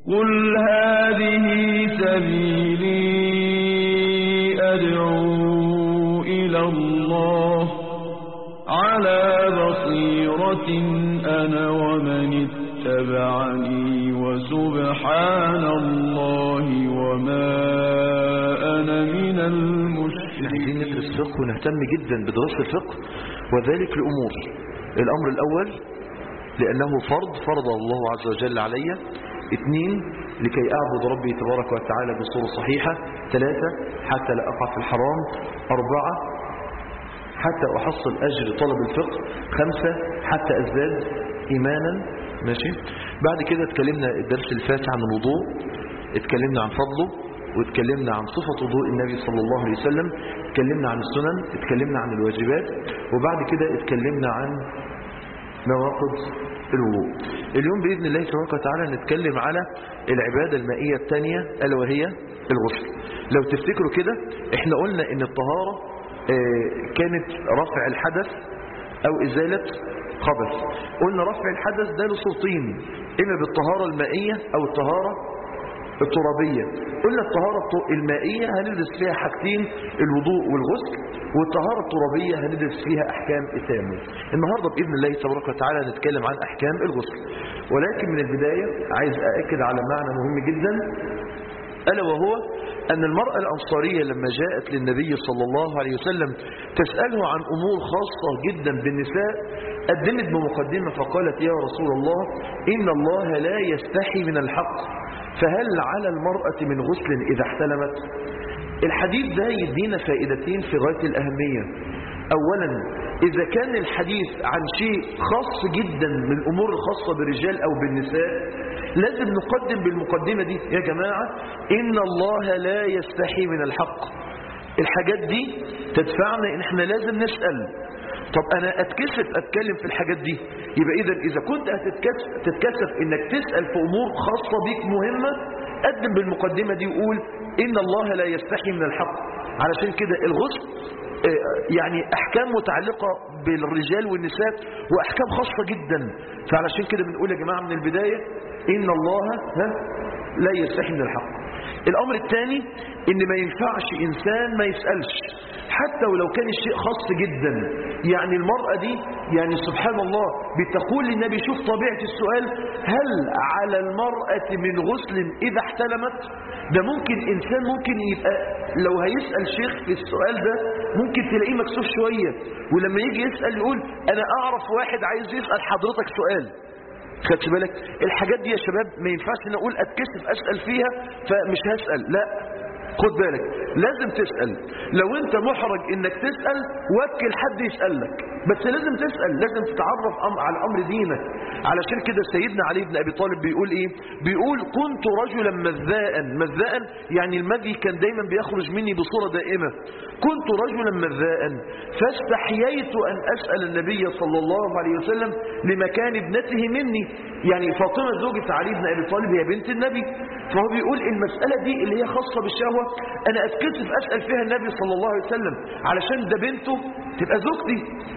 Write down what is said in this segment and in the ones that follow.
قل هذه سبيلي أدعو إلى الله على بصيرة أنا ومن اتبعني وسبحان الله وما أنا من المشركين. عايزين ندرس فقه ونهتم جدا بدراسة الفقه، وذلك لأمور. الأمر الأول لأنه فرض الله عز وجل علي. 2 لكي أعبد ربي تبارك وتعالى بصورة صحيحة. 3 حتى لا أقع في الحرام. 4 حتى أحصل أجر طلب الفقه. 5 حتى أزداد إيمانا. ماشي. بعد كده اتكلمنا الدرس اللي فات عن الوضوء، اتكلمنا عن فضله، واتكلمنا عن صفة وضوء النبي صلى الله عليه وسلم، اتكلمنا عن السنن، اتكلمنا عن الواجبات، وبعد كده اتكلمنا عن نواقض الوضوء. اليوم بإذن الله تبارك وتعالى نتكلم على العبادة المائية الثانية ألا وهي الغسل. لو تفتكروا كده احنا قلنا ان الطهارة كانت رفع الحدث او ازالة خبث. قلنا رفع الحدث ده له صورتين، اما بالطهارة المائية او الطهارة الترابية. قلنا الطهارة المائية هندرس فيها حاجتين، الوضوء والغسل، والطهارة الترابية هندرس فيها أحكام التيمم. النهاردة بإذن الله تبارك وتعالى نتكلم عن أحكام الغسل، ولكن من البداية عايز أأكد على معنى مهم جدا، ألا وهو أن المرأة الأنصارية لما جاءت للنبي صلى الله عليه وسلم تسأله عن أمور خاصة جدا بالنساء، قدمت بمقدمة فقالت: يا رسول الله، إن الله لا يستحي من الحق، فهل على المرأة من غسل إذا احتلمت؟ الحديث ده يدينا فائدتين في غاية الأهمية. أولا، إذا كان الحديث عن شيء خاص جدا من الأمور الخاصة بالرجال أو بالنساء، لازم نقدم بالمقدمة دي: يا جماعة، إن الله لا يستحي من الحق. الحاجات دي تدفعنا إن احنا لازم نسأل. طب أنا أتكسف أتكلم في الحاجات دي، يبقى إذا كنت هتتكسف إنك تسأل في أمور خاصة بيك مهمة، قدم بالمقدمة دي وقول: إن الله لا يستحي من الحق. علشان كده الغسل يعني أحكام متعلقة بالرجال والنساء وأحكام خاصة جدا، فعلشان كده بنقول يا جماعة من البداية: إن الله لا يستحي من الحق. الأمر الثاني إن ما ينفعش إنسان ما يسألش، حتى ولو كان الشيء خاص جدا. يعني المرأة دي يعني سبحان الله بتقول للنبي: شوف طبيعة السؤال، هل على المرأة من غسل إذا احتلمت؟ ده ممكن إنسان ممكن يبقى لو هيسأل شيخ في السؤال ده ممكن تلاقيه مكسوف شوية، ولما يجي يسأل يقول: أنا أعرف واحد عايز يسأل حضرتك سؤال. خدش بالك؟ الحاجات دي يا شباب ما ينفعش نقول أتكسف أسأل فيها فمش هسأل، لا، خد بالك، لازم تسأل. لو انت محرج انك تسأل وكل حد يسألك، بس لازم تسأل، لازم تتعرف على امر دينك. علشان كده سيدنا علي بن ابي طالب بيقول ايه؟ بيقول: كنت رجلا مذاء، يعني المذي كان دايما بيخرج مني بصورة دائمة. كنت رجلا مذاء فاستحييت ان اسأل النبي صلى الله عليه وسلم لمكان ابنته مني. يعني فاطمة زوجة علي بن ابي طالب هي بنت النبي، فهو بيقول المسألة دي اللي هي خاصة بالشهوة أنا أتكسف أسأل فيها النبي صلى الله عليه وسلم، علشان ده بنته تبقى زوجتي.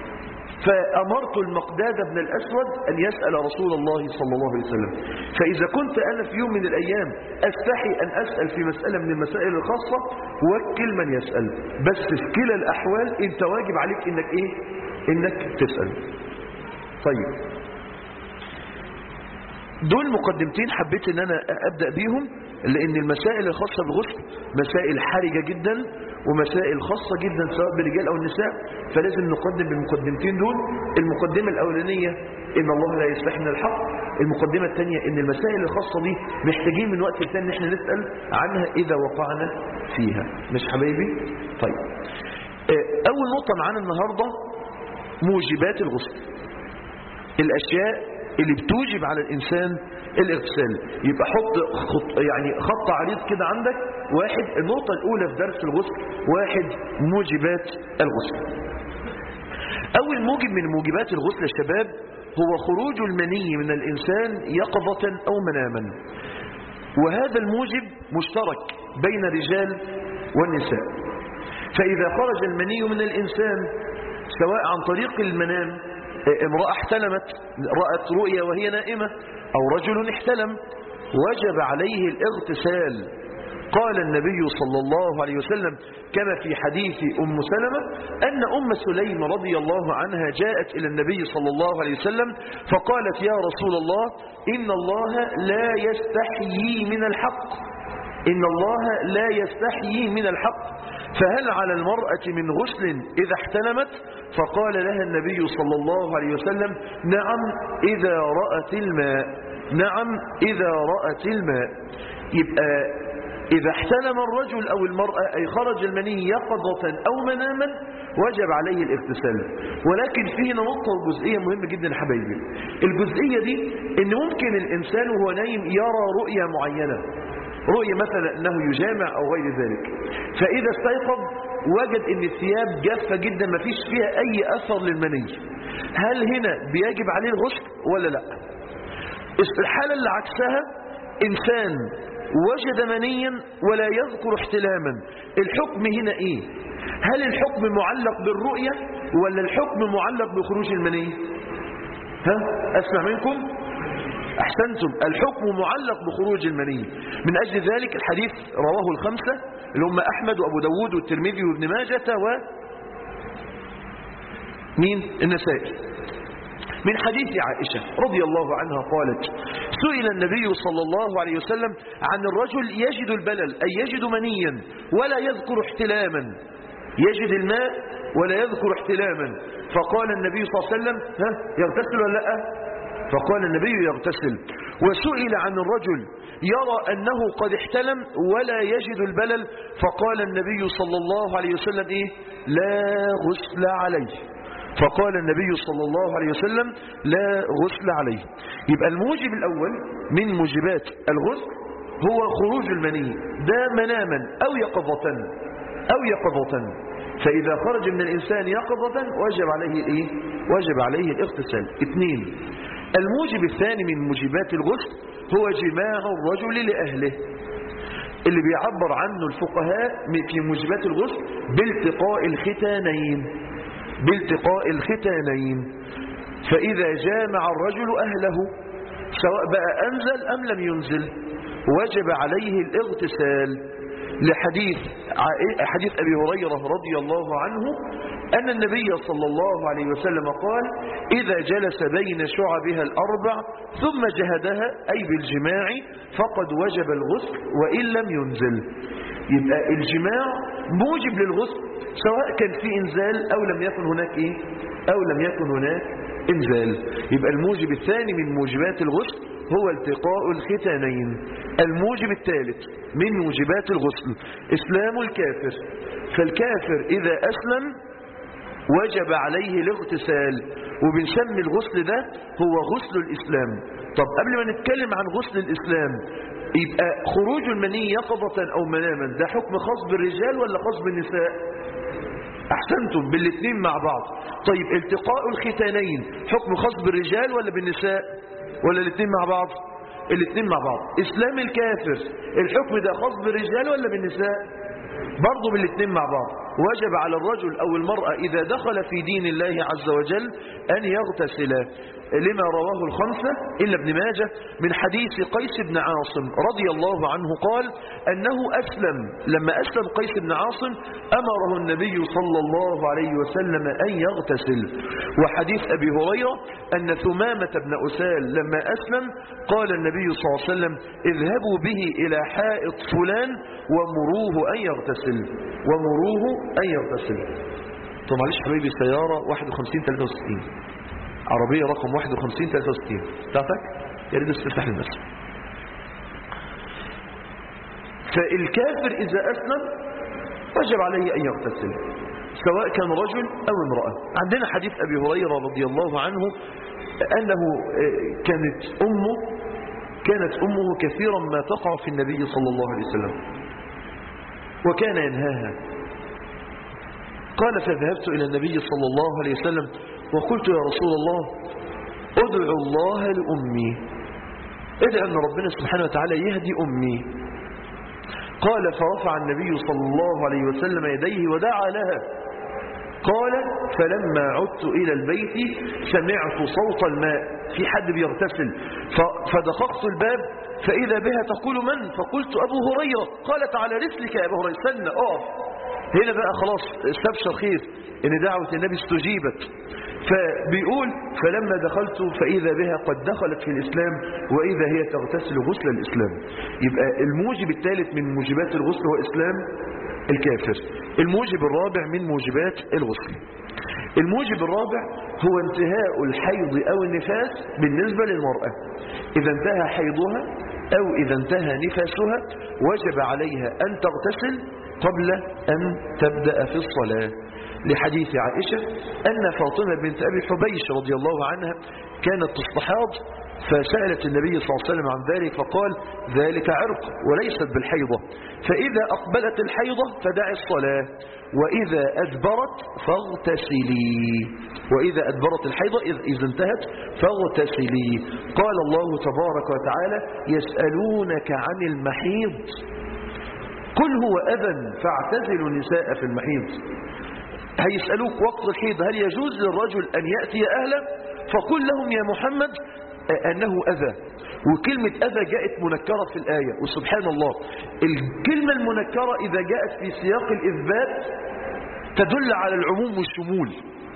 فأمرت المقداد بن الأسود أن يسأل رسول الله صلى الله عليه وسلم. فإذا كنت أنا في يوم من الأيام أستحي أن أسأل في مسألة من المسائل الخاصة، وكل من يسأل، بس في كلا الأحوال أنت واجب عليك إنك إيه؟ إنك تسأل. طيب، دول مقدمتين حبيت ان انا ابدأ بيهم، لان المسائل الخاصة بالغسل مسائل حرجة جدا ومسائل خاصة جدا سواء بالرجال او النساء، فلازم نقدم بالمقدمتين دول. المقدمة الاولانية ان الله لا يستحي من الحق، المقدمة الثانية ان المسائل الخاصة دي محتاجين من وقت لتاني احنا نسأل عنها اذا وقعنا فيها. مش حبايبي؟ طيب، اول نقطة معانا النهاردة موجبات الغسل، الاشياء اللي بتوجب على الإنسان الاغتسال. يبقى حط يعني خط عريض كده عندك. واحد، النقطة الأولى في درس الغسل، واحد، موجبات الغسل. أول موجب من موجبات الغسل يا شباب هو خروج المني من الإنسان يقظة أو مناما، وهذا الموجب مشترك بين الرجال والنساء. فإذا خرج المني من الإنسان سواء عن طريق المنام، امرأة احتلمت رأت رؤيا وهي نائمة، أو رجل احتلم وجب عليه الاغتسال. قال النبي صلى الله عليه وسلم كما في حديث أم سلمة أن أم سليم رضي الله عنها جاءت إلى النبي صلى الله عليه وسلم فقالت يا رسول الله إن الله لا يستحيي من الحق، إن الله لا يستحيي من الحق، فهل على المرأة من غسل إذا احتلمت؟ فقال لها النبي صلى الله عليه وسلم نعم إذا رأت الماء، نعم إذا رأت الماء. يبقى إذا احتلم الرجل أو المرأة أي خرج المني يقظة أو مناما وجب عليه الاغتسال. ولكن فيه نقطة وجزئية مهمة جدا يا حبايبي. الجزئية دي إن ممكن الإنسان وهو نايم يرى رؤية معينة، رؤية مثلا أنه يجامع أو غير ذلك، فإذا استيقظ وجد أن الثياب جافة جدا ما فيش فيها أي أثر للمني، هل هنا بيجب عليه الغسل ولا لا؟ الحالة اللي عكسها إنسان وجد منيا ولا يذكر احتلاما، الحكم هنا ايه؟ هل الحكم معلق بالرؤية ولا الحكم معلق بخروج المني؟ ها؟ اسمع منكم؟ احسنتم، الحكم معلق بخروج المني. من اجل ذلك الحديث رواه الخمسة اللي هم احمد وابو داود والترمذي وابن ماجة مين؟ النسائي، من حديث عائشة رضي الله عنها قالت سئل النبي صلى الله عليه وسلم عن الرجل يجد البلل أي يجد منيا ولا يذكر احتلاما، يجد الماء ولا يذكر احتلاما، فقال النبي صلى الله عليه وسلم يغتسل ولا لا؟ فقال النبي يغتسل. وسئل عن الرجل يرى أنه قد احتلم ولا يجد البلل، فقال النبي صلى الله عليه وسلم لا غسل عليه، فقال النبي صلى الله عليه وسلم لا غسل عليه. يبقى الموجب الأول من موجبات الغسل هو خروج المني، ده مناما أو يقظة أو يقظة، فإذا خرج من الإنسان يقظة وجب عليه وجب عليه الاغتسال. 2 الموجب الثاني من موجبات الغسل هو جماع الرجل لأهله، اللي بيعبر عنه الفقهاء في موجبات الغسل بالتقاء الختانين، بالتقاء الختانين. فإذا جامع الرجل أهله سواء بقى أنزل أم لم ينزل وجب عليه الاغتسال، لحديث أبي هريرة رضي الله عنه أن النبي صلى الله عليه وسلم قال إذا جلس بين شعبها الأربع ثم جهدها أي بالجماع فقد وجب الغسل وإن لم ينزل. يبقى الجماع موجب للغسل سواء كان في إنزال أو لم يكن هناك أو لم يكن هناك إنزال. يبقى الموجب الثاني من موجبات الغسل هو التقاء الختانين. الموجب الثالث من موجبات الغسل إسلام الكافر، فالكافر إذا أسلم وجب عليه الاغتسال، وبنسمي الغسل ده هو غسل الإسلام. طب قبل ما نتكلم عن غسل الإسلام، يبقى خروج المني يقظة أو مناما ده حكم خاص بالرجال ولا خاص بالنساء؟ أحسنتم، بالاثنين مع بعض. طيب التقاء الختانين حكم خاص بالرجال ولا بالنساء ولا الاثنين مع بعض؟ الاثنين مع بعض. إسلام الكافر الحكم ده خاص بالرجال ولا بالنساء؟ برضه بالاثنين مع بعض. وجب على الرجل أو المرأة إذا دخل في دين الله عز وجل أن يغتسلا، لما رواه الخمسة إلا ابن ماجه من حديث قيس بن عاصم رضي الله عنه قال أنه أسلم، لما أسلم قيس بن عاصم أمره النبي صلى الله عليه وسلم أن يغتسل. وحديث أبي هريرة أن ثمامة بن أسال لما أسلم قال النبي صلى الله عليه وسلم اذهبوا به إلى حائط فلان ومروه أن يغتسل، ومروه أن يغتسل. طب معلش حبيبي سيارة 5163 عربية رقم 5163 بتاعتك يا ريت تفتح للناس. فالكافر إذا أسلم وجب عليه أن يغتسل سواء كان رجل أو امرأة. عندنا حديث أبي هريرة رضي الله عنه أنه كانت أمه كثيرا ما تقع في النبي صلى الله عليه وسلم وكان ينهاها. قال فذهبت إلى النبي صلى الله عليه وسلم وقلت يا رسول الله ادعو الله لأمي، ادعو أن ربنا سبحانه وتعالى يهدي أمي. قال فرفع النبي صلى الله عليه وسلم يديه ودعا لها قال فلما عدت إلى البيت سمعت صوت الماء، في حد بيغتسل، فدققت الباب فإذا بها تقول من؟ فقلت أبو هريرة. قالت على رسلك يا أبو هريرة، استنى اقف. هنا بقى خلاص استبشر خير ان دعوة النبي استجيبت. فبيقول فلما دخلت فإذا بها قد دخلت في الإسلام وإذا هي تغتسل غسل الإسلام. يبقى الموجب الثالث من موجبات الغسل هو إسلام الكافر. الموجب الرابع من موجبات الغسل. الموجب الرابع هو انتهاء الحيض أو النفاس بالنسبة للمرأة. إذا انتهى حيضها أو إذا انتهى نفاسها وجب عليها أن تغتسل قبل أن تبدأ في الصلاة، لحديث عائشة أن فاطمة بنت أبي حبيش رضي الله عنها كانت تستحاض، فسألت النبي صلى الله عليه وسلم عن ذلك فقال ذلك عرق وليست بالحيضة، فإذا أقبلت الحيضة فدعي الصلاة، وإذا أدبرت فاغتسلي. وإذا أدبرت الحيضة إذا انتهت فاغتسلي. قال الله تبارك وتعالى يسألونك عن المحيض قل هو أذى فاعتزلوا النساء في المحيض. هيسألوك وقت الحيض هل يجوز للرجل أن يأتي أهله؟ فقل لهم يا محمد أنه أذى. وكلمة أذى جاءت منكرة في الآية، وسبحان الله الكلمة المنكرة إذا جاءت في سياق الإثبات تدل على العموم والشمول.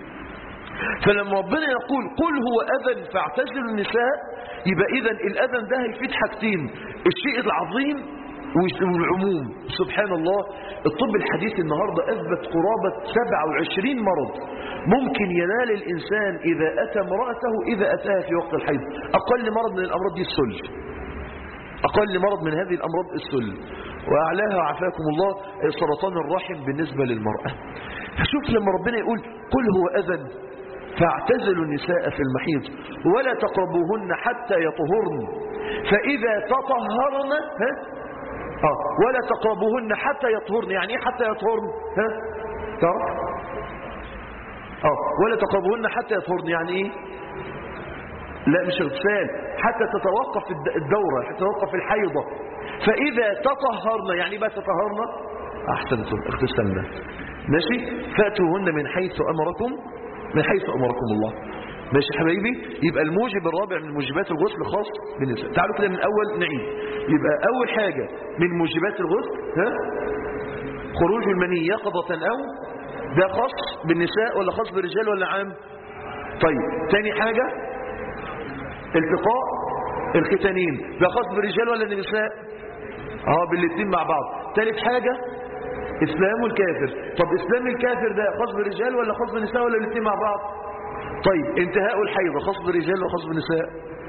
فلما ربنا يقول قل هو أذى فاعتزلوا النساء، يبقى إذن الأذى ده هيفيد حاجتين، الشيء العظيم والعموم. سبحان الله الطب الحديث النهاردة أثبت قرابة 27 مرض ممكن ينال الإنسان إذا أتى امرأته إذا أتاها في وقت الحيض. أقل مرض من الأمراض دي السل، أقل مرض من هذه الأمراض السل، وأعلاها عافاكم الله سرطان الرحم بالنسبة للمرأة. فشوف لما ربنا يقول قل هو أذى فاعتزلوا النساء في المحيض ولا تقربوهن حتى يطهرن فإذا تطهرن ولا تقربوهن حتى يطهرن. يعني ايه حتى يطهرن؟ تعرف؟ ولا تقربوهن حتى يطهرن يعني ايه؟ لا مش اغتسال، حتى تتوقف الدورة، حتى تتوقف الحيضة. فإذا تطهرن يعني بقى تطهرن أحسنتم اغتسلنا ماشي، فأتوهن من حيث أمركم الله. ماشي حبايبي. يبقى الموجب الرابع من موجبات الغسل خاص بالنساء. تعالوا كده من الأول نعيد. يبقى أول حاجة من موجبات الغسل خروج المني يقظة أو ده خاص بالنساء ولا خاص بالرجال ولا عام؟ طيب تاني حاجة التقاء الختانين ده خاص بالرجال ولا النساء؟ بالاثنين مع بعض. ثالث حاجة إسلام الكافر. طب إسلام الكافر ده خاص بالرجال ولا خاص بالنساء ولا الاثنين مع بعض؟ طيب انتهاء الحيض خاص بالرجال ولا خاص بالنساء؟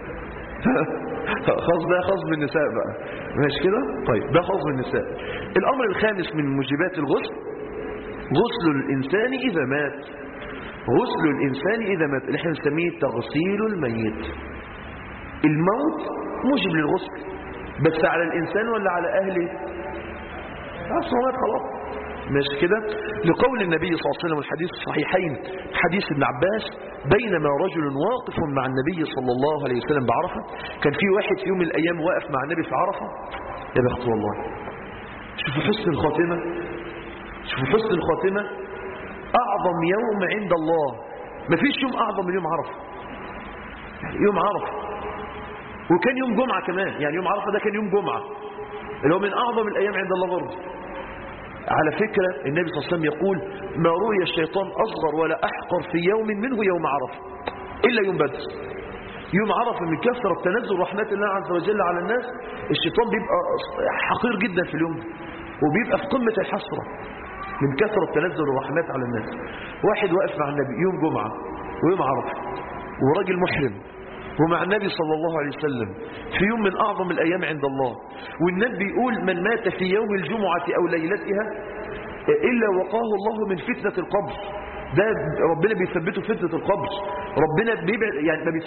خاص بالنساء بقى ماشي كده. طيب ده خاص بالنساء. الأمر الخامس من موجبات الغسل غسل الإنسان إذا مات. غسل الإنسان إذا مات اللي احنا نسميه تغسيل الميت. الموت موجب للغسل بس على الإنسان ولا على أهله؟ الصلاة خلاص ماشي كده. لقول النبي صلى الله عليه وسلم الحديث الصحيحين حديث ابن عباس بينما رجل واقف مع النبي صلى الله عليه وسلم بعرفة. كان في واحد في يوم من الأيام واقف مع النبي في عرفة. يا بخت والله شوفوا حسن الخاتمة، شوفوا حسن الخاتمة. أعظم يوم عند الله ما فيش يوم أعظم من يوم عرفة. يوم عرفة وكان يوم جمعة كمان، يعني يوم عرفة ده كان يوم جمعة اللي هو من أعظم الأيام عند الله برضه. على فكرة النبي صلى الله عليه وسلم يقول ما رؤي الشيطان أصغر ولا أحقر في يوم منه يوم عرفة إلا يوم بدر. يوم عرفة من كثرة تنزل رحمات الله عز وجل على الناس الشيطان بيبقى حقير جدا في اليوم وبيبقى في قمة الحسرة من كثرة تنزل الرحمات على الناس. واحد واقف مع النبي يوم جمعة ويوم عرفة وراجل محرم ومع النبي صلى الله عليه وسلم في يوم من أعظم الأيام عند الله، والنبي يقول من مات في يوم الجمعة أو ليلتها إلا وقاه الله من فتنة القبر. ده ربنا بيثبته فتنة القبر. ربنا يعني ما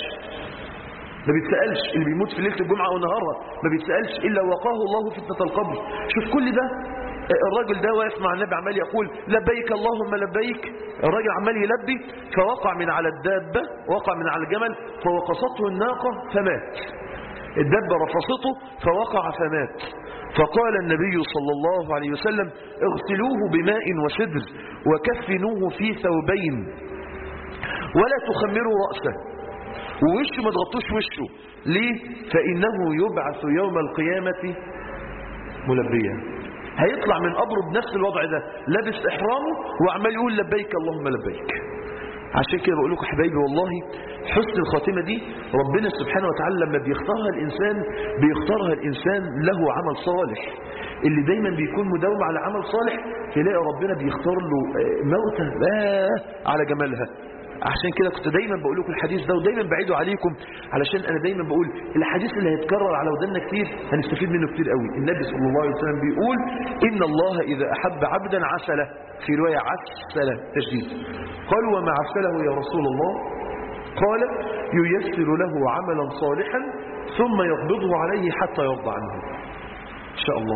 بيتسألش اللي بيموت في ليلة الجمعة أو نهارها ما بيتسألش إلا وقاه الله فتنة القبر. شوف كل ده الراجل ده واقف مع النبي عمال يقول لبيك اللهم لبيك. الراجل عمال يلبي فوقع من على الدابة، وقع من على الجمل فوقصته الناقة فمات. الدابة رفصته فوقع فمات. فقال النبي صلى الله عليه وسلم اغسلوه بماء وسدر وكفنوه في ثوبين ولا تخمروا رأسه، ووشه ما تغطوش وشه. ليه؟ فإنه يبعث يوم القيامة ملبيا. هيطلع من قبره بنفس الوضع ده، لابس إحرامه وعمال يقول لبيك اللهم لبيك. عشان كده بقول لكم حبايبي والله حسن الخاتمة دي ربنا سبحانه وتعالى لما بيختارها الإنسان له عمل صالح. اللي دايما بيكون مداوم على عمل صالح تلاقي ربنا بيختار له موتة على جمالها. عشان كده كنت دايما بقول لكم الحديث ده ودايما بعيده عليكم، علشان انا دايما بقول الحديث اللي هيتكرر على ودنا كتير هنستفيد منه كتير قوي. النبي صلى الله عليه وسلم بيقول ان الله اذا احب عبدا عسله، في روايه عسله تشديد. قالوا وما عسله يا رسول الله؟ قال ييسر له عملا صالحا ثم يقبضه عليه حتى يرضى عنه. ان شاء الله.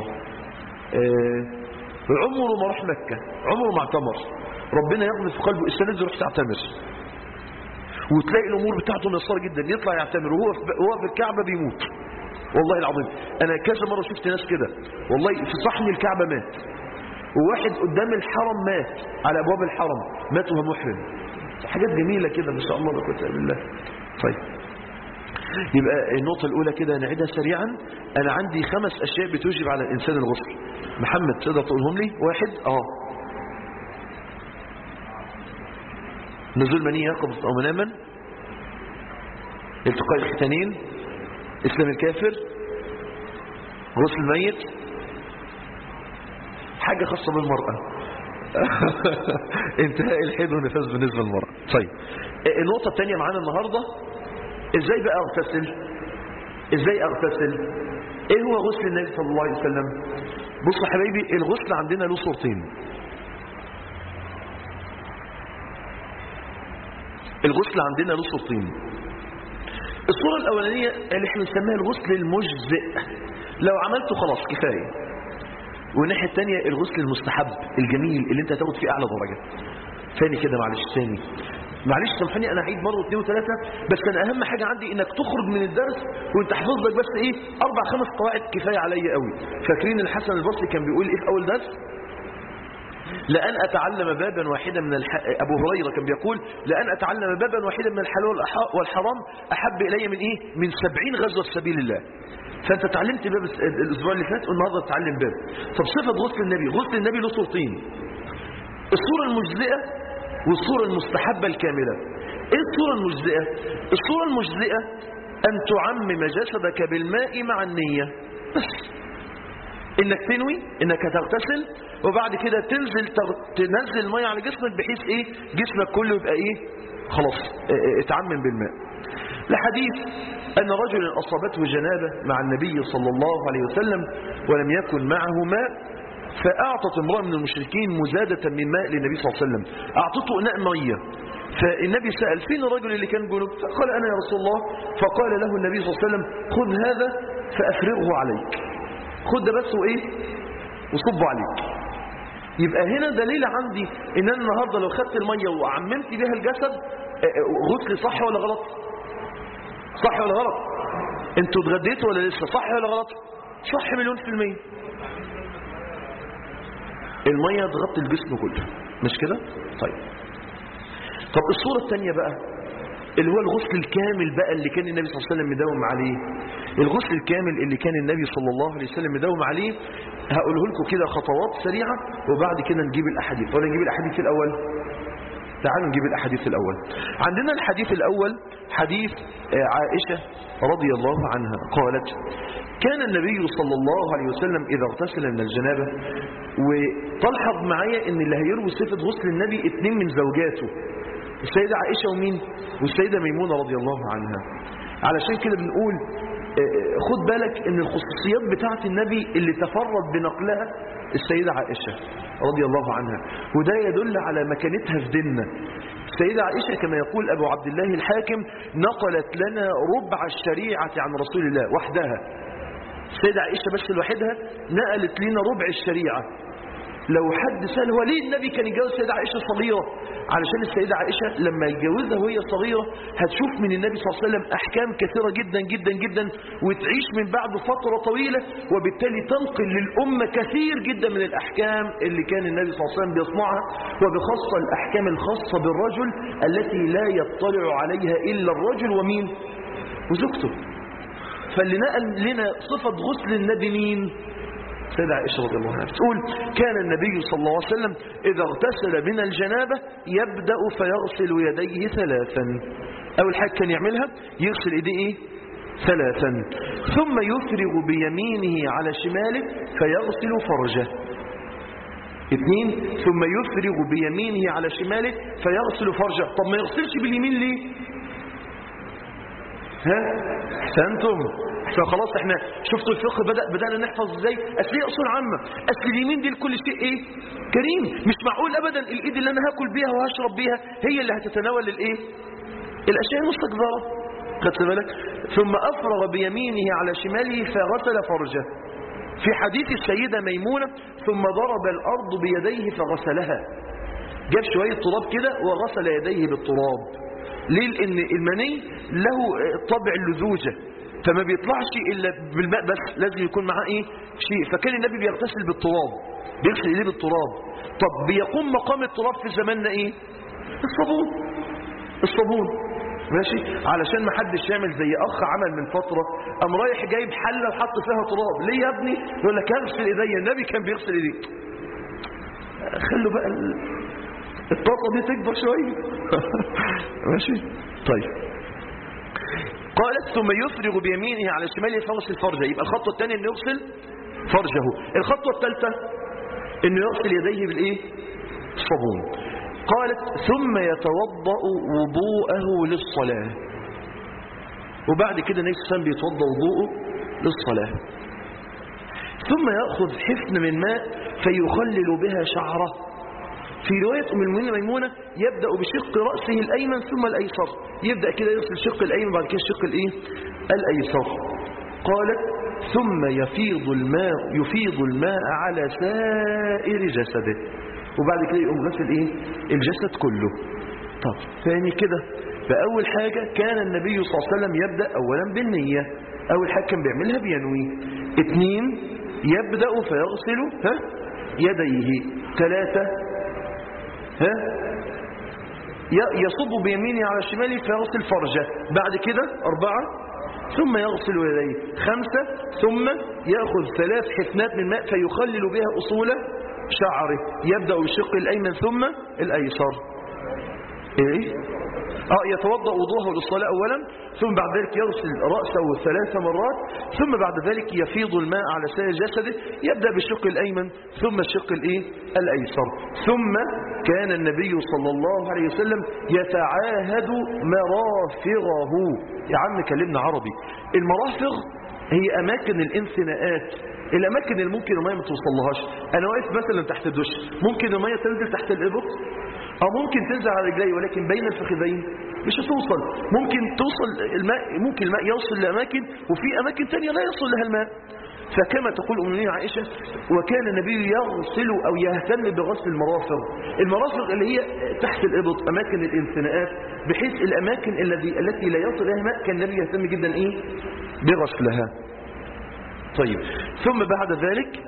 عمره ما راح مكه، عمره ما اعتمر، ربنا يغمس في قلبه السنة دي روح تعتمر، وتلاقي الأمور بتاعته ميسرة جدا، يطلع يعتمر وهو في الكعبة بيموت. والله العظيم أنا كذا مرة شفت ناس كده والله في صحن الكعبة مات، وواحد قدام الحرم مات على أبواب الحرم مات وهو محرم. حاجات جميلة كده ما شاء الله لا قوة إلا بالله. طيب يبقى النقطة الأولى كده نعيدها سريعا. أنا عندي 5 أشياء بتوجب على الإنسان الغسل. محمد تقدر تقولهم لي؟ 1 نزول مني يقبض أو مناما، التقاء الختانين، إسلام الكافر، غسل الميت، حاجة خاصة بالمرأة انتهاء الحيض والنفاس بالنسبة للمرأة. طيب النقطة الثانية معانا النهاردة ازاي بقى اغتسل؟ ايه هو غسل النبي صلى الله عليه وسلم؟ بصوا حبايبي الغسل عندنا له صورتين. الصورة الأولانية اللي احنا نسميها الغسل المجزئ، لو عملته خلاص كفاية. والناحية الثانية الغسل المستحب الجميل اللي انت هتاخد فيه أعلى درجة. ثاني كده معلش سامحني انا هعيد مرة 2 و3، بس انا اهم حاجة عندي انك تخرج من الدرس وانت حافظ لك بس 4-5 قواعد كفاية عليا قوي. فاكرين الحسن البصري كان بيقول في اول درس؟ لأن أتعلم بابا واحدا من أبو هريرة كان بيقول لأن أتعلم بابا واحدا من الحلال والحرام أحب إلي من 70 غزوة في سبيل الله. فأنت تعلمت باب الأسبوع اللي فات والنهارده تتعلم باب. طب صفة غسل النبي له صورتين، الصورة المجزئة والصورة المستحبة الكاملة. إيه الصورة المجزئة؟ الصورة المجزئة أن تعمم جسدك بالماء مع النية بس. انك تنوي انك هتغتسل وبعد كده تنزل ميه على جسمك بحيث جسمك كله يبقى خلاص اتعمم بالماء. لحديث ان رجلا اصابته جنابه مع النبي صلى الله عليه وسلم ولم يكن معه ماء، فاعطت امراه من المشركين مزاده من ماء للنبي صلى الله عليه وسلم، اعطته اناء ميه. فالنبي سأل فين الرجل اللي كان جنوب؟ فقال انا يا رسول الله. فقال له النبي صلى الله عليه وسلم خذ هذا فافرغه عليك، خد ده بس وصبه عليك. يبقى هنا دليل عندي ان انا النهارده لو خدت الميه وعممت بها الجسد غسلي صح ولا غلط؟ انتوا اتغديتوا ولا لسه؟ صح ولا غلط؟ صح 100%. الميه تغطي الجسم كله مش كده؟ طيب الصوره الثانيه بقى اللي هو الغسل الكامل بقى اللي كان النبي صلى الله عليه وسلم مداوم عليه. الغسل الكامل اللي كان النبي صلى الله عليه وسلم مداوم عليه هقوله لكم كده خطوات سريعة وبعد كده نجيب الأحاديث. ولا نجيب الأحاديث الأول؟ تعالوا نجيب الأحاديث الأول. عندنا الحديث الأول حديث عائشة رضي الله عنها قالت كان النبي صلى الله عليه وسلم إذا اغتسل من الجنابة. وتلحظ معايا ان اللي هيروي صفة غسل النبي 2 من زوجاته، السيدة عائشة ومين؟ والسيدة ميمونة رضي الله عنها. علشان كده بنقول خد بالك ان الخصوصيات بتاعت النبي اللي تفرد بنقلها السيدة عائشة رضي الله عنها، وده يدل على مكانتها في ديننا. السيدة عائشة كما يقول أبو عبد الله الحاكم نقلت لنا ربع الشريعة عن رسول الله وحدها. السيدة عائشة بس لوحدها نقلت لنا ربع الشريعة. لو حد سأل هو ليه النبي كان يتجوز السيدة عائشة صغيرة؟ علشان السيدة عائشة لما يتجوزها وهي صغيرة هتشوف من النبي صلى الله عليه وسلم أحكام كثيرة جدا جدا جدا، وتعيش من بعد فترة طويلة، وبالتالي تنقل للأمة كثير جدا من الأحكام اللي كان النبي صلى الله عليه وسلم بيصنعها، وبخاصة الأحكام الخاصة بالرجل التي لا يطلع عليها إلا الرجل ومين؟ وزوجته. فاللي نقل لنا صفة غسل النبي مين؟ سيدة عائشة رضي الله عنها تقول كان النبي صلى الله عليه وسلم إذا اغتسل من الجنابة يبدأ فيغسل يديه 3. أول حاجة كان يعملها يغسل إيديه 3، ثم يفرغ بيمينه على شماله فيغسل فرجه. 2، ثم يفرغ بيمينه على شماله فيغسل فرجه. طب ما يغسلش باليمين ليه؟ احسنتم. خلاص احنا شفتوا الفقه بدأنا نحفظ ازاي. اصل هي اصول عامه، اصل اليمين دي لكل شيء ايه؟ كريم. مش معقول ابدا الايد اللي انا هاكل بيها وهشرب بيها هي اللي هتتناول الايه؟ الاشياء المستكبره. خدت بالك؟ ثم افرغ بيمينه على شماله فغسل فرجه. في حديث السيده ميمونه ثم ضرب الارض بيديه فغسلها، جاب شويه تراب كده وغسل يديه بالتراب. ليه؟ لان المني له طبع اللزوجه، فما بيطلعش إلا بالماء بس، لازم يكون معاه إيه؟ شيء. فكان النبي بيغتسل بالتراب، بيغسل إيديه بالتراب. طب بيقوم مقام التراب في زماننا إيه؟ الصابون. ماشي؟ علشان ما حدش يعمل زي أخ عمل من فترة قام رايح جايب حلة وحط فيها تراب. ليه يا ابني؟ يقول لك اغسل إيديا، النبي كان بيغسل إيديه. خلوا بقى الطاقة دي تكبر شوية. ماشي؟ طيب. قالت ثم يفرغ بيمينه على شماله فيغسل فرجه. يبقى الخطوه الثانيه انه يغسل فرجه. الخطوه الثالثه انه يغسل يديه بالايه؟ الصابون. قالت ثم يتوضا وضوءه للصلاه. وبعد كده النبي صلى الله عليه وسلم بيتوضا وضوءه للصلاه. ثم ياخذ حفنه من ماء فيخلل بها شعره. في رواية أم المؤمنين ميمونة يبدأ بشق رأسه الأيمن ثم الأيسر. يبدأ كده يغسل الشق الأيمن بعد كده الشق الإيه؟ الأيسر. قالت ثم يفيض الماء على سائر جسده. وبعد كده يقوم غسل إيه؟ الجسد كله. طب ثاني كده فأول حاجة كان النبي صلى الله عليه وسلم يبدأ أولا بالنية. أول حاجة كان بيعملها بينوي. 2 يبدأ فيغسل يديه. 3 يصب بيمينه على شماله فيغسل فرجه. بعد كده 4 ثم يغسل يديه. 5 ثم يأخذ 3 حفنات من ماء فيخلل بها أصول شعره. يبدأ بالشق الأيمن ثم الأيسر. إيه؟ يتوضأ وضوءه للصلاة أولا، ثم بعد ذلك يغسل رأسه 3 مرات، ثم بعد ذلك يفيض الماء على سائر جسده. يبدأ بالشق الأيمن ثم الشق الأيسر. ثم كان النبي صلى الله عليه وسلم يتعاهد مرافغه. يا عم كلمنا عربي. المرافغ هي أماكن الانثناءات، الأماكن اللي ممكن المية ما توصلهاش. أنا واقف مثلا تحت الدش، ممكن المية تنزل تحت الإبط أو ممكن تنزل على رجلي، ولكن بين الفخذين مش هتوصل. ممكن توصل الماء، ممكن الماء يوصل لأماكن وفي أماكن تانية لا يوصل لها الماء. فكما تقول أمنا عائشة وكان النبي يغسل أو يهتم بغسل المرافق اللي هي تحت الإبط، أماكن الانثناءات، بحيث الأماكن التي لا يوصل لها ماء كان النبي يهتم جدا بغسلها. طيب ثم بعد ذلك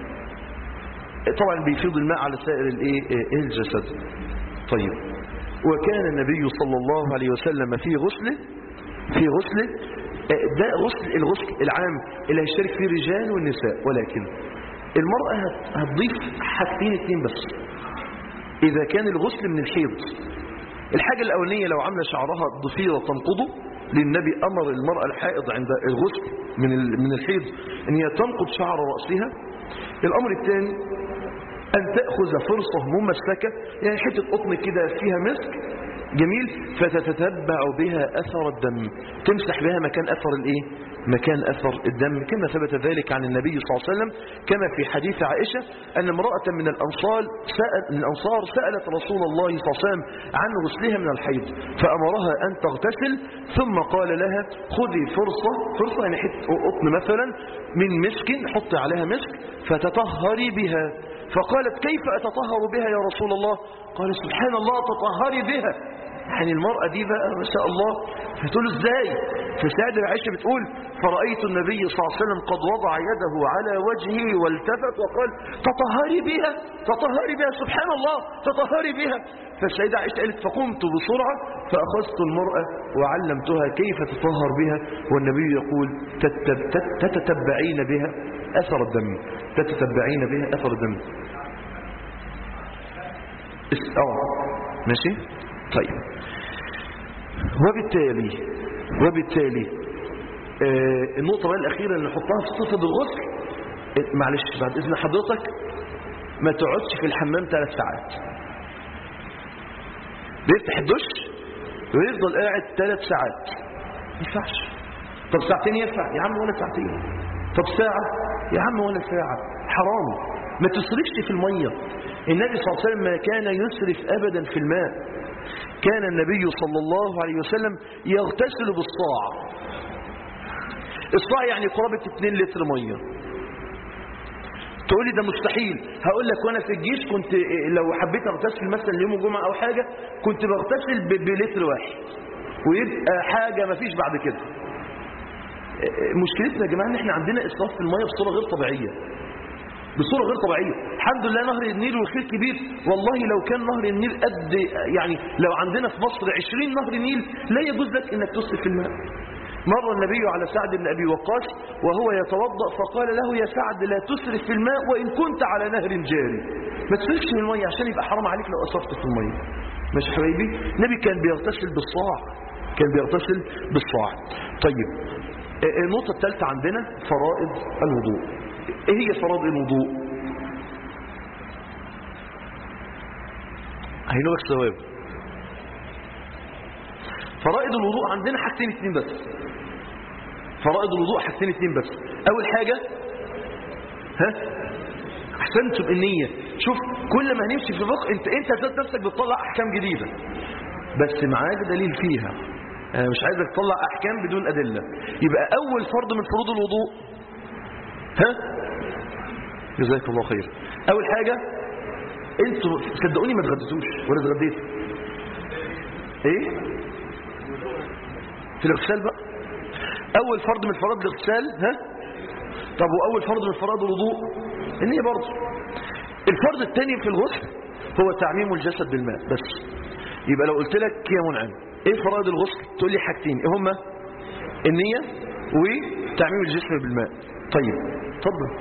طبعا بيفيض الماء على سائر الجسد. طيب وكان النبي صلى الله عليه وسلم في غسله ده الغسل العام اللي هيشترك فيه الرجال والنساء، ولكن المرأة هتضيف حاجتين 2 بس إذا كان الغسل من الحيض. الحاجة الأولانية لو عاملة شعرها ضفيرة تنقضه، للنبي أمر المرأة الحائض عند الغسل من الحيض أن هي تنقض شعر رأسها. الأمر الثاني أن تأخذ فرصة ممسكة، يعني حتة قطن كده فيها مسك جميل، فتتتبع بها أثر الدم، تمسح بها مكان أثر الدم، كما ثبت ذلك عن النبي صلى الله عليه وسلم، كما في حديث عائشة أن امرأة من الأنصار سألت رسول الله صلى الله عليه وسلم عن غسلها من الحيض، فأمرها أن تغتسل، ثم قال لها خذي فرصة يعني حتة قطن مثلا من مسك، حطي عليها مسك فتطهري بها، فقالت كيف أتطهر بها يا رسول الله؟ قال سبحان الله تطهري بها. يعني المرأة دي بقى ما شاء الله، فتقول ازاي؟ فسيدة عائشة بتقول فرأيت النبي صلى الله عليه وسلم قد وضع يده على وجهه والتفت وقال تطهري بها تطهري بها، سبحان الله تطهري بها. فالسيدة عائشة قالت فقمت بسرعة فأخذت المرأة وعلمتها كيف تطهر بها، والنبي يقول تتتبعين بها أثر الدم، تتتبعين بها أثر الدم. ماشي طيب. وبالتالي النقطة بقى الأخيرة اللي نحطها في صفة الغسل، معلش بعد إذن حضرتك ما تقعدش في الحمام 3 ساعات. بيفتح الدش ويفضل قاعد 3 ساعات، ما ينفعش. طب ساعتين ينفع يا عم ولا ساعتين، طب ساعة يا عم ولا ساعة، حرام. ما تسرفش في المية. النبي صلى الله عليه وسلم ما كان يسرف أبدا في الماء. كان النبي صلى الله عليه وسلم يغتسل بالصاع. الصاع يعني قرابة 2 لتر مية. تقولي ده مستحيل، هقول لك وانا في الجيش كنت لو حبيت اغتسل مثلا يوم الجمعة او حاجة كنت بغتسل بلتر واحد، ويبقى حاجة ما فيش بعد كده. مشكلتنا يا جماعة ان احنا عندنا اسراف في المية بصورة غير طبيعية، بصورة غير طبيعية. الحمد لله نهر النيل والخير كبير، والله لو كان نهر النيل قد يعني لو عندنا في مصر 20 نهر نيل لا يجوز لك انك تسرف في الماء. مر النبي على سعد بن أبي وقاص وهو يتوضأ فقال له يا سعد لا تسرف في الماء وإن كنت على نهر جاري. ما تسرفش في المية عشان يبقى حرام عليك لو أسرفت في المية. ماشي حبايبي؟ النبي كان بيغتسل بالصاع، كان بيغتسل بالصاع. طيب النقطة الثالثة عندنا فرائض الوضوء. ايه هي فرائض الوضوء؟ هينوك ثواب. فرائض الوضوء عندنا حاجتين 2 بس. فرائض الوضوء حاجتين 2 بس. اول حاجة احسنتم النية. شوف كل ما هنمشي في الفقه انت ذات نفسك بتطلع احكام جديدة بس معاك دليل فيها. انا مش عايزك تطلع احكام بدون ادلة. يبقى اول فرض من فروض الوضوء جزاك الله خير. اول حاجة انتوا صدقوني ما اتغديتوش ولا اتغديتوا. ايه في الاغتسال بقى اول فرض من فرائض الاغتسال. طب واول فرض من فرائض الوضوء النية برضه. الفرض الثاني في الغسل هو تعميم الجسد بالماء بس. يبقى لو قلت لك يا منعم ايه فرائض الغسل تقول لي حاجتين، ايه هما؟ النية وتعميم الجسم بالماء. طيب اتفضل.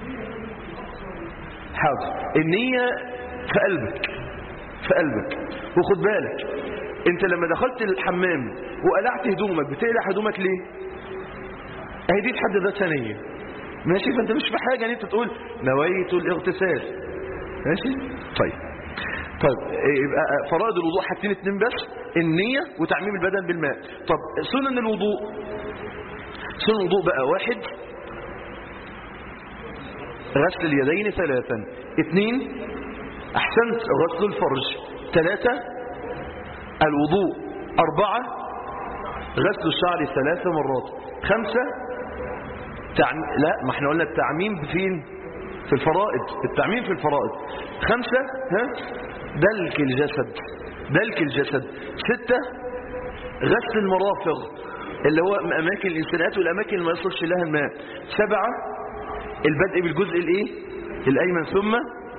حاضر. النية في قلبك، في قلبك. وخد بالك انت لما دخلت الحمام وقلعت هدومك بتقلع هدومك ليه؟ اهي دي بحد ذاتها نية. ماشي؟ فانت مش في حاجة ان انت تقول نويت الاغتسال. ماشي؟ طيب يبقى فرائض الوضوء حاجتين 2 بس، النية وتعميم البدن بالماء. طب سنن الوضوء. سنن الوضوء بقى 1 غسل اليدين 3، 2 احسنت غسل الفرج، 3 الوضوء، 4 غسل الشعر 3 مرات، 5 لا ما احنا قلنا التعميم فين؟ في الفرائض. التعميم في الفرائض. 5 دلك الجسد، دلك الجسد. 6 غسل المرافق اللي هو اماكن الانسانات والاماكن اللي ما يصلش لها الماء. 7 البدء بالجزء الايه الايمن، ثم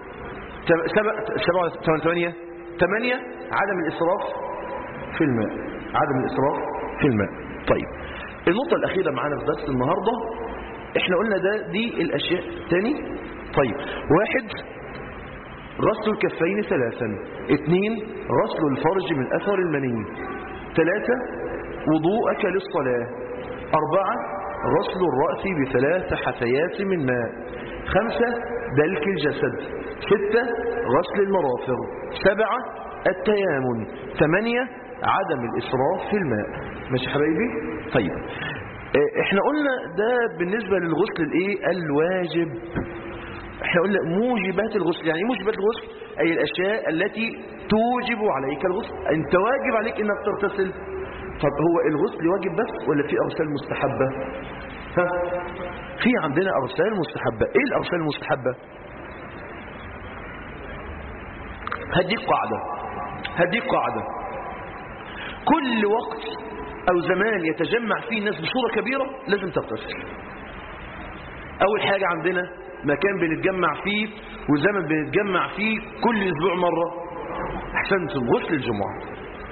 8 عدم الاسراف في الماء، عدم الاسراف في الماء. طيب النقطة الأخيرة معانا في درس النهاردة احنا قلنا دي الأشياء تاني. طيب 1 غسل الكفين 3، 2 غسل الفرج من أثر المني، 3 وضوءك للصلاة، 4 غسل الرأس ب3 حثيات من ماء، 5 دلك الجسد، 6 غسل المرافق، 7 التيامن، 8 عدم الإسراف في الماء. ماشي حبايبي؟ طيب احنا قلنا ده بالنسبة للغسل الايه الواجب. احنا قلنا موجبات الغسل. يعني ايه موجبات الغسل؟ اي الاشياء التي توجب عليك الغسل. انت واجب عليك انك تغتسل. طب هو الغسل واجب بس ولا في اغسال مستحبة؟ في عندنا اغسال مستحبة. ايه الاغسال المستحبة؟ هديك قاعدة كل وقت أو زمان يتجمع فيه الناس بصورة كبيرة لازم تغتسل. أول حاجة عندنا مكان بنتجمع فيه وزمن بنتجمع فيه كل أسبوع مرة، أحسنتم، غسل الجمعة.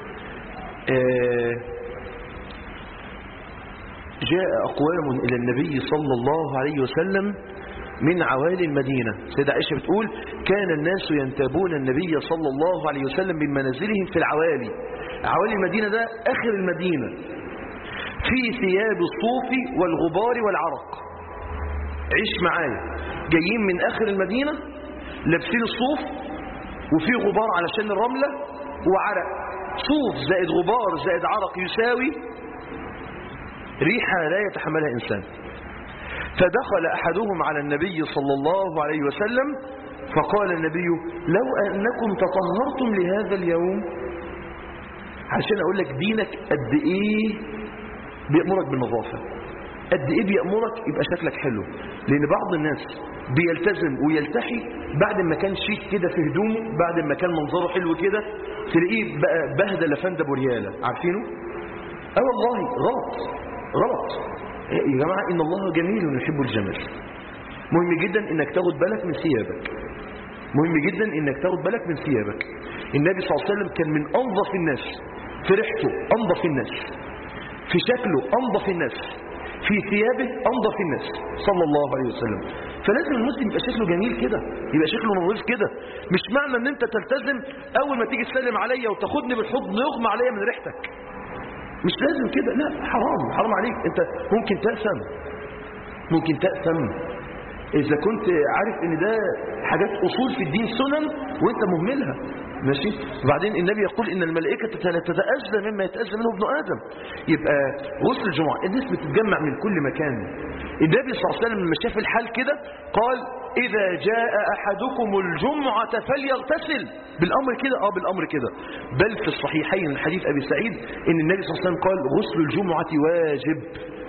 جاء أقوام إلى النبي صلى الله عليه وسلم من عوالي المدينة. سيدة عائشة بتقول كان الناس ينتابون النبي صلى الله عليه وسلم من منازلهم في العوالي. عوالي المدينة ده آخر المدينة، في ثياب الصوف والغبار والعرق. عيش معايا، جايين من آخر المدينة لابسين الصوف وفي غبار علشان الرملة وعرق. صوف زائد غبار زائد عرق يساوي ريحة لا يتحملها إنسان. فدخل أحدهم على النبي صلى الله عليه وسلم فقال النبي لو أنكم تطهرتم لهذا اليوم. عشان أقول لك دينك قد إيه بيأمرك بالنظافة، قد إيه بيأمرك يبقى شكلك حلو. لأن بعض الناس بيلتزم ويلتحي بعد ما كان شيك كده في هدومه، بعد ما كان منظره حلو كده تلاقيه بقى بهدل لفندة بريالة. عارفينه؟ والله غلط يا جماعة. إن الله جميل يحب الجمال. مهم جدا إنك تاخد بالك من ثيابك، مهم جدا إنك تاخد بالك من ثيابك. النبي صلى الله عليه وسلم كان من أنظف الناس، في ريحته أنظف الناس، في شكله أنظف الناس، في ثيابه أنظف الناس صلى الله عليه وسلم. فلازم المسلم يبقى شكله جميل كده، يبقى شكله نظيف كده. مش معنى ان انت تلتزم اول ما تيجي تسلم عليا وتاخدني بالحضن يغمى عليا من ريحتك، مش لازم كده، لا، حرام عليك. انت ممكن تأثم اذا كنت عارف ان ده حاجات اصول في الدين، سنن، وانت مهملها. ماشي. وبعدين النبي يقول ان الملائكه تتأذى مما يتأذى منه ابن ادم. يبقى غسل الجمعه الناس بتتجمع من كل مكان. النبي صلى الله عليه وسلم لما شاف الحال كده قال اذا جاء احدكم الجمعه فليغتسل. بالامر كده، بالامر كده. بل في الصحيحين من حديث ابي سعيد ان النبي صلى الله عليه وسلم قال غسل الجمعه واجب.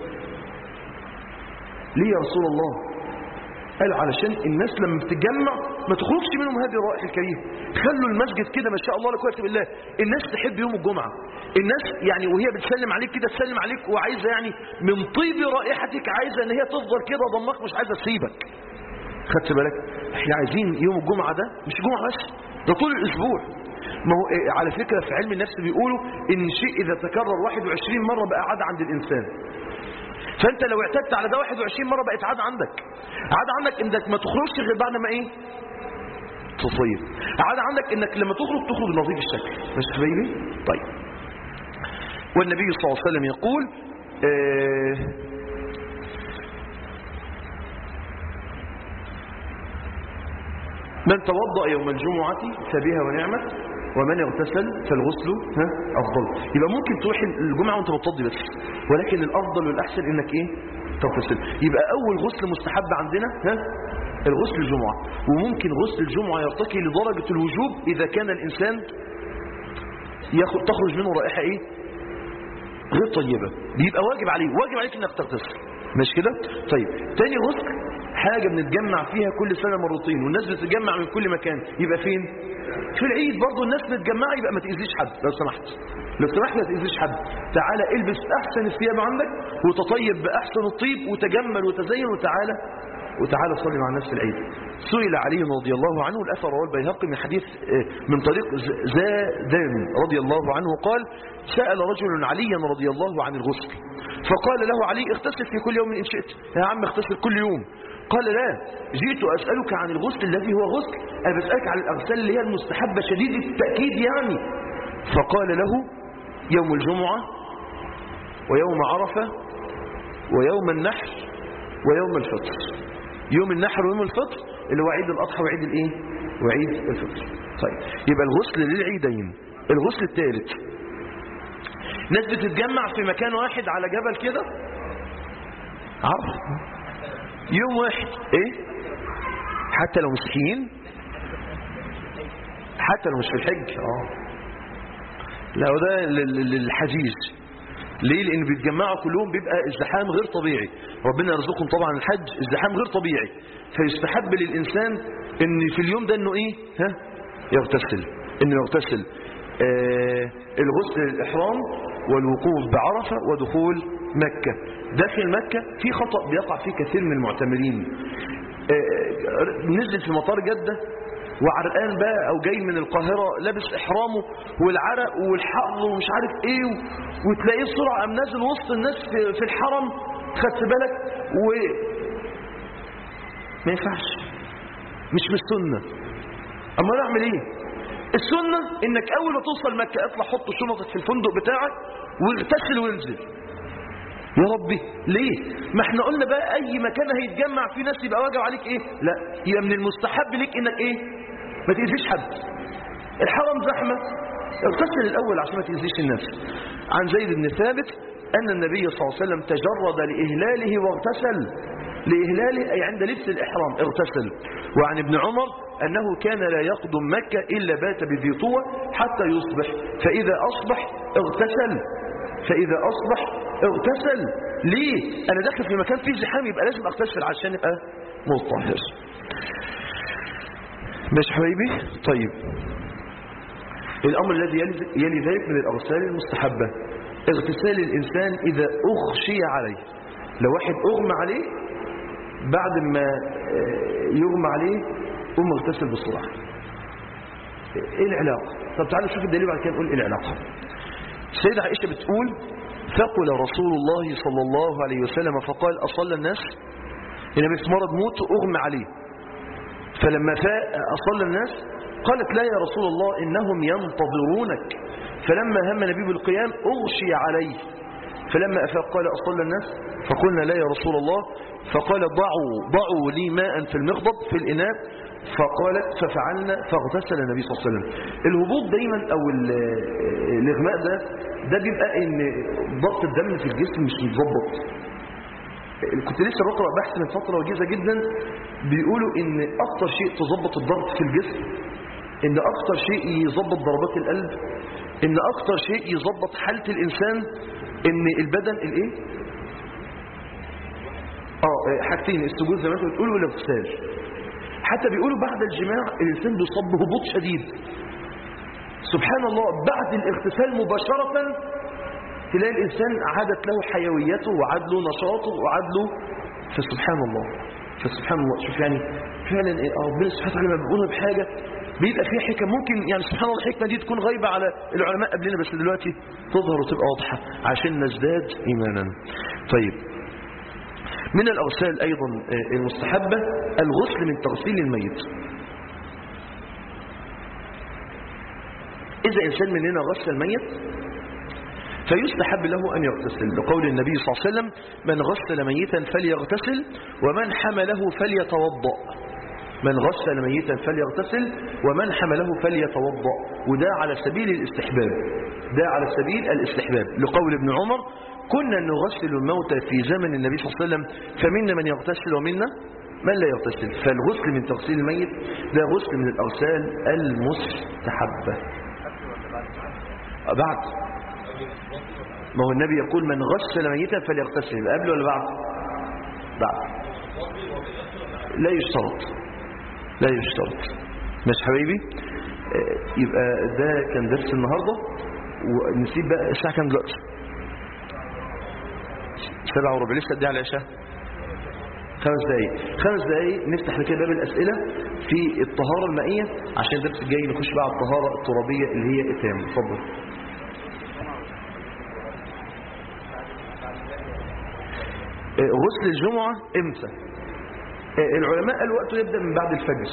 ليه يا رسول الله؟ قال علشان الناس لما بتتجمع ما تخرجش منهم هذه الروائح الكريمه. خلوا المسجد كده ما شاء الله لا قوه الا بالله. الناس تحب يوم الجمعه، الناس يعني وهي بتسلم عليك كده تسلم عليك وعايزه يعني من طيب رائحتك عايزه ان هي تفضل كده ضمك، مش عايزه تسيبك. خدت بالك؟ احنا عايزين يوم الجمعه ده مش جمعه بس، ده طول الاسبوع. ما هو على فكره في علم النفس بيقولوا ان شيء اذا تكرر 21 مره بقى عاده عند الانسان. فانت لو اعتدت على ده 21 مره بقت عاده عندك. عاده عندك انك ما تخرجش غير بعد ما ايه؟ تصيب. عاده عندك انك لما تخرج نظيف الشكل. مش حبيبي؟ طيب. والنبي صلى الله عليه وسلم يقول من توضأ يوم الجمعة فبها ونعمت ومن اغتسل فالغسل أفضل. يبقى ممكن تروح الجمعة وانت بتفضي بس، ولكن الأفضل والأحسن إنك إيه؟ تغتسل. يبقى أول غسل مستحب عندنا الغسل الجمعة. وممكن غسل الجمعة يرتقي لدرجة الوجوب إذا كان الإنسان تخرج منه رائحة إيه؟ غير طيبة، بيبقى واجب عليك إنك تغتسل. مش كده؟ طيب. تاني غسل حاجة بنتجمع فيها كل سنة مرتين والناس بتتجمع من كل مكان، يبقى فين؟ في العيد برضو الناس بتتجمع. يبقى ما تأذيش حد لو سمحت ما تأذيش حد. تعالى البس أحسن الثياب عندك وتطيب بأحسن الطيب وتجمل وتزين وتعالى صلي مع الناس في العيد. سئل علي رضي الله عنه، الأثر رواه البيهقي من حديث من طريق زادان رضي الله عنه قال سأل رجل عليا رضي الله عن الغسل فقال له علي اغتسل في كل يوم إن شئت. يا عم اغتسل كل يوم. قال لا، جئت أسألك عن الغسل الذي هو غسل، أنا بسألك عن الأغسال اللي هي المستحبة شديد التأكيد يعني. فقال له يوم الجمعة ويوم عرفة ويوم النحر ويوم الفطر. يوم النحر ويوم الفطر اللي هو عيد الأضحى وعيد الإيه؟ وعيد الفطر. طيب، يبقى الغسل للعيدين. الغسل الثالث ناس بتتجمع في مكان واحد على جبل كده، عرف يوم واحد ايه؟ حتى لو مسكين، حتى لو مش في الحج. لا، وده للحجيج. ليه؟ لان بيتجمعوا كلهم، بيبقى ازدحام غير طبيعي. ربنا يرزقهم طبعا الحج ازدحام غير طبيعي، فيستحب للانسان ان في اليوم ده انه ايه؟ يغتسل، انه يغتسل الغسل للإحرام والوقوف بعرفة ودخول مكة. داخل مكة في خطأ بيقع فيه كثير من المعتمرين، نزل في مطار جدة وعرقان بقى او جاي من القاهرة لابس احرامه والعرق والحر ومش عارف ايه وتلاقيه بسرعة قام نازل وسط الناس في الحرم، خدت بالك؟ ما ينفعش، مش من السنة. اما نعمل ايه؟ السنة انك اول ما توصل مكة اطلع حط شنطك في الفندق بتاعك واغتسل وانزل. يا ربي ليه؟ ما احنا قلنا بقى اي مكان هيتجمع فيه ناس يبقى واجب عليك ايه؟ لا، يبقى من المستحب ليك انك ايه؟ ما تأذيش حد. الحرم زحمة، اغتسل الاول عشان ما تأذيش الناس. عن زيد بن ثابت ان النبي صلى الله عليه وسلم تجرد لإهلاله واغتسل، لإهلاله أي عند لبس الإحرام اغتسل. وعن ابن عمر أنه كان لا يقدم مكة إلا بات بذي طوى حتى يصبح، فإذا أصبح اغتسل، فإذا أصبح اغتسل. ليه؟ أنا داخل في مكان فيه زحام يبقى لازم اغتسل عشان يبقى مطهر. ماشي حبايبي؟ طيب، الأمر الذي يلي ذلك من الأغسال المستحبة اغتسال الإنسان إذا أغشي عليه. لو واحد أغمى عليه، بعد ما يغمى عليه قوم اغتسل بسرعة. ايه العلاقة؟ طب تعالوا نشوف الدليل بعد كده نقول ايه العلاقة. السيدة عائشة بتقول: ثقل رسول الله صلى الله عليه وسلم فقال: أصلى الناس؟ النبي في مرض موت أغمى عليه، فلما فاق أصلى الناس؟ قالت: لا يا رسول الله إنهم ينتظرونك. فلما هم النبي بالقيام أغشي عليه، فلما أفاق قال: أصلى الناس؟ فقلنا: لا يا رسول الله. فقال: ضعوا لي ماء في المغضب في الإناء. فقالت: ففعلنا فاغتسل النبي صلى الله عليه وسلم. الهبوط دايما أو الإغماء ده بيبقى إن ضغط الدم في الجسم مش متظبط. كنت لسه بقرأ بحث من فترة وجيزة جدا بيقولوا إن أكتر شيء تظبط الضغط في الجسم، إن أكتر شيء يظبط ضربات القلب، إن أكتر شيء يظبط حالة الإنسان إن البدن الإيه؟ حاجتين: السجود زي ما انتوا بتقولوا والاغتسال. حتى بيقولوا بعد الجماع الإنسان بيصاب بهبوط شديد. سبحان الله، بعد الاغتسال مباشرة تلاقي الإنسان عادت له حيويته وعاد له نشاطه وعاد له. فسبحان الله، فسبحان الله. شوف يعني فعلا ربنا سبحانه وتعالى لما بيقولنا بحاجة بيبقى فيها حكم. ممكن يعني سبحان الله الحكمة دي تكون غايبة على العلماء قبلنا، بس دلوقتي تظهر وتبقى واضحة عشان نزداد إيمانا. طيب، من الأغسال أيضا المستحبة الغسل من تغسيل الميت. إذا إنسان مننا غسل الميت فيستحب له أن يغتسل، لقول النبي صلى الله عليه وسلم: من غسل ميتا فليغتسل ومن حمله فليتوضأ. من غسل ميتا فليغتسل ومن حمله فليتوضأ. وده على سبيل الاستحباب، ده على سبيل الاستحباب، لقول ابن عمر: كنا نغسل الموتى في زمن النبي صلى الله عليه وسلم فمنا من يغتسل ومنا من لا يغتسل. فالغسل من تغسيل الميت ده غسل من الأغسال المستحبة. بعد ما هو النبي يقول: من غسل ميتا فليغتسل، قبل ولا بعد؟ بعد. لا يشترط، لا يشترط. مش حبيبي؟ يبقى ده كان درس النهاردة. ونسيب بقى الساعة كام دلوقتي؟ 7:15. لسه قد ايه على العشاء؟ 5 دقايق نفتح لكده باب الأسئلة في الطهارة المائية عشان الدرس الجاي نخش بقى على الطهارة الترابية اللي هي التيمم. اتفضل. غسل الجمعة امتى؟ العلماء قالوا وقته يبدأ من بعد الفجر.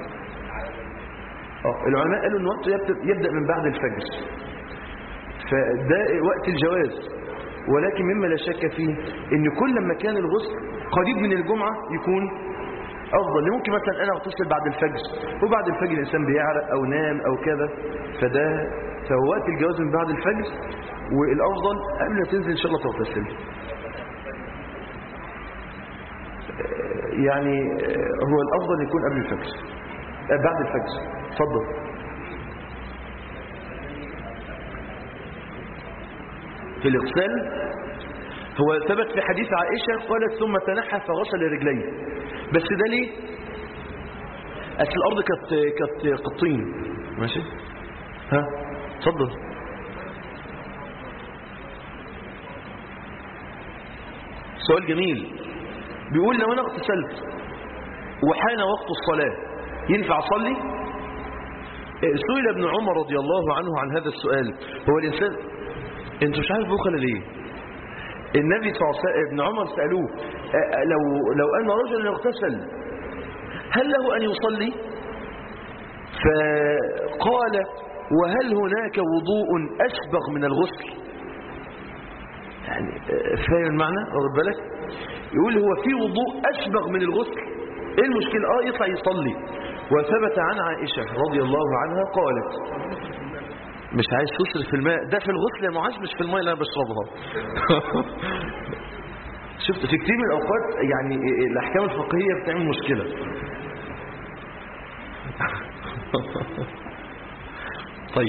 العلماء قالوا ان وقته يبدأ من بعد الفجر، فده وقت الجواز. ولكن مما لا شك فيه ان كل ما كان الغسل قريب من الجمعة يكون افضل. ممكن مثلا انا اغتسل بعد الفجر وبعد الفجر الانسان بيعرق او نام او كذا، فهو وقت الجواز من بعد الفجر. والافضل قبل ما تنزل ان شاء الله تغتسل. يعني هو الافضل يكون قبل الفجر، بعد الفجر. اتفضل. في الاغتسال هو ثبت في حديث عائشة قالت: ثم تنحى فغسل رجليه. بس ده ليه؟ أصل الأرض كانت طين، ماشي؟ ها اتفضل. سؤال جميل. بيقول لو انا اغتسلت وحان وقت الصلاة ينفع اصلي؟ سئل ابن عمر رضي الله عنه عن هذا السؤال. هو الانسان انت مش عارف بخل ليه؟ النبي صلى الله عليه وسلم ابن عمر سألوه لو ان رجلا اغتسل هل له ان يصلي؟ فقال وهل هناك وضوء أسبغ من الغسل؟ يعني فاهم المعنى؟ واخد بالك؟ يقول هو في وضوء أسبغ من الغسل، ايه المشكلة؟ يطلع يصلي. وثبت عن عائشة رضي الله عنها قالت مش عايز تصرف في الماء ده في الغسل يا معاذ مش في الماء اللي انا بشربها. شفت في كتير من الأوقات يعني الأحكام الفقهية بتعمل مشكلة. طيب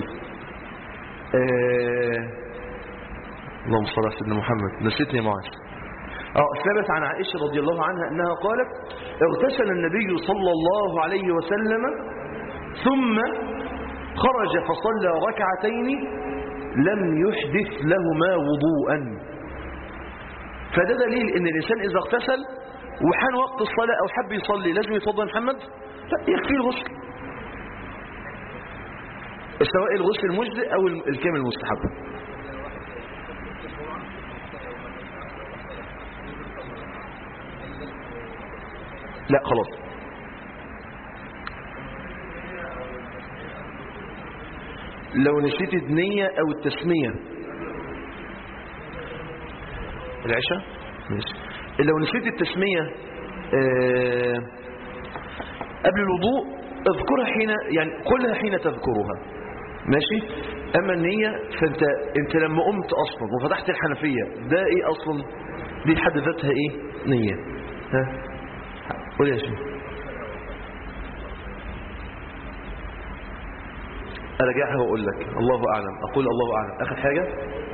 اللهم صل على سيدنا محمد. نسيتني معاذ. ثبت عن عائشة رضي الله عنها أنها قالت اغتسل النبي صلى الله عليه وسلم ثم خرج فصلى ركعتين لم يحدث لهما وضوءا. فده دليل ان الانسان اذا اغتسل وحان وقت الصلاة او حب يصلي لازم يتوضا محمد؟ لا، يكفي الغسل، سواء الغسل المجزئ او الكامل المستحب. لا خلاص. لو نسيت النية او التسمية العشاء ماشي. لو نسيت التسمية قبل الوضوء اذكرها حين يعني قلها حين تذكرها ماشي. اما النية فانت لما قمت اصلا وفتحت الحنفية ده ايه اصلا؟ دي حد ذاتها ايه؟ نية. ها قول يا شيخ. ارجعها واقول لك الله اعلم. اقول الله اعلم. اخر حاجة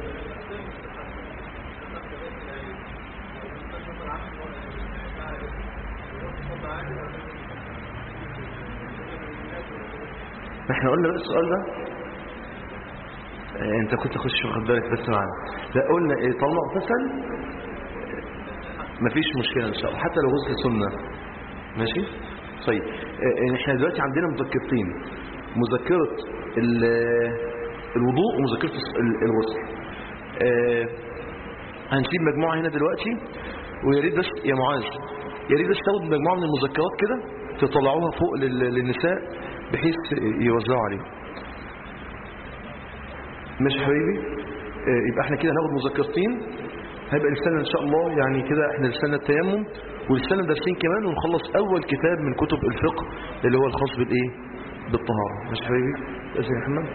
احنا قلنا بقى السؤال ده انت كنت تخش واخد بالك بس معانا. لا قلنا ايه؟ طالما اغتسل مفيش مشكله ان شاء الله حتى لو غسل سنه ماشي. طيب احنا دلوقتي عندنا مذكرتين، مذكره الوضوء ومذكره الغسل. هنسيب مجموعه هنا دلوقتي ويا ريت بس يا معاذ يا ريت بس تاخد مجموعه من المذكرات كده تطلعوها فوق للنساء بحيث يوزعوا عليهم. ماشي حبيبي. يبقى احنا كده هناخد مذكرتين، هيبقى لسنا ان شاء الله يعني كده احنا لسنا التيمم ولسنا درسين كمان ونخلص اول كتاب من كتب الفقه اللي هو الخاص بالايه؟ بالطهاره. ماشي حبيبي. اسمع يا محمد.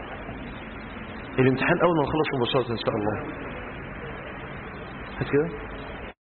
الامتحان اول ما نخلص مباشره ان شاء الله. هات كده.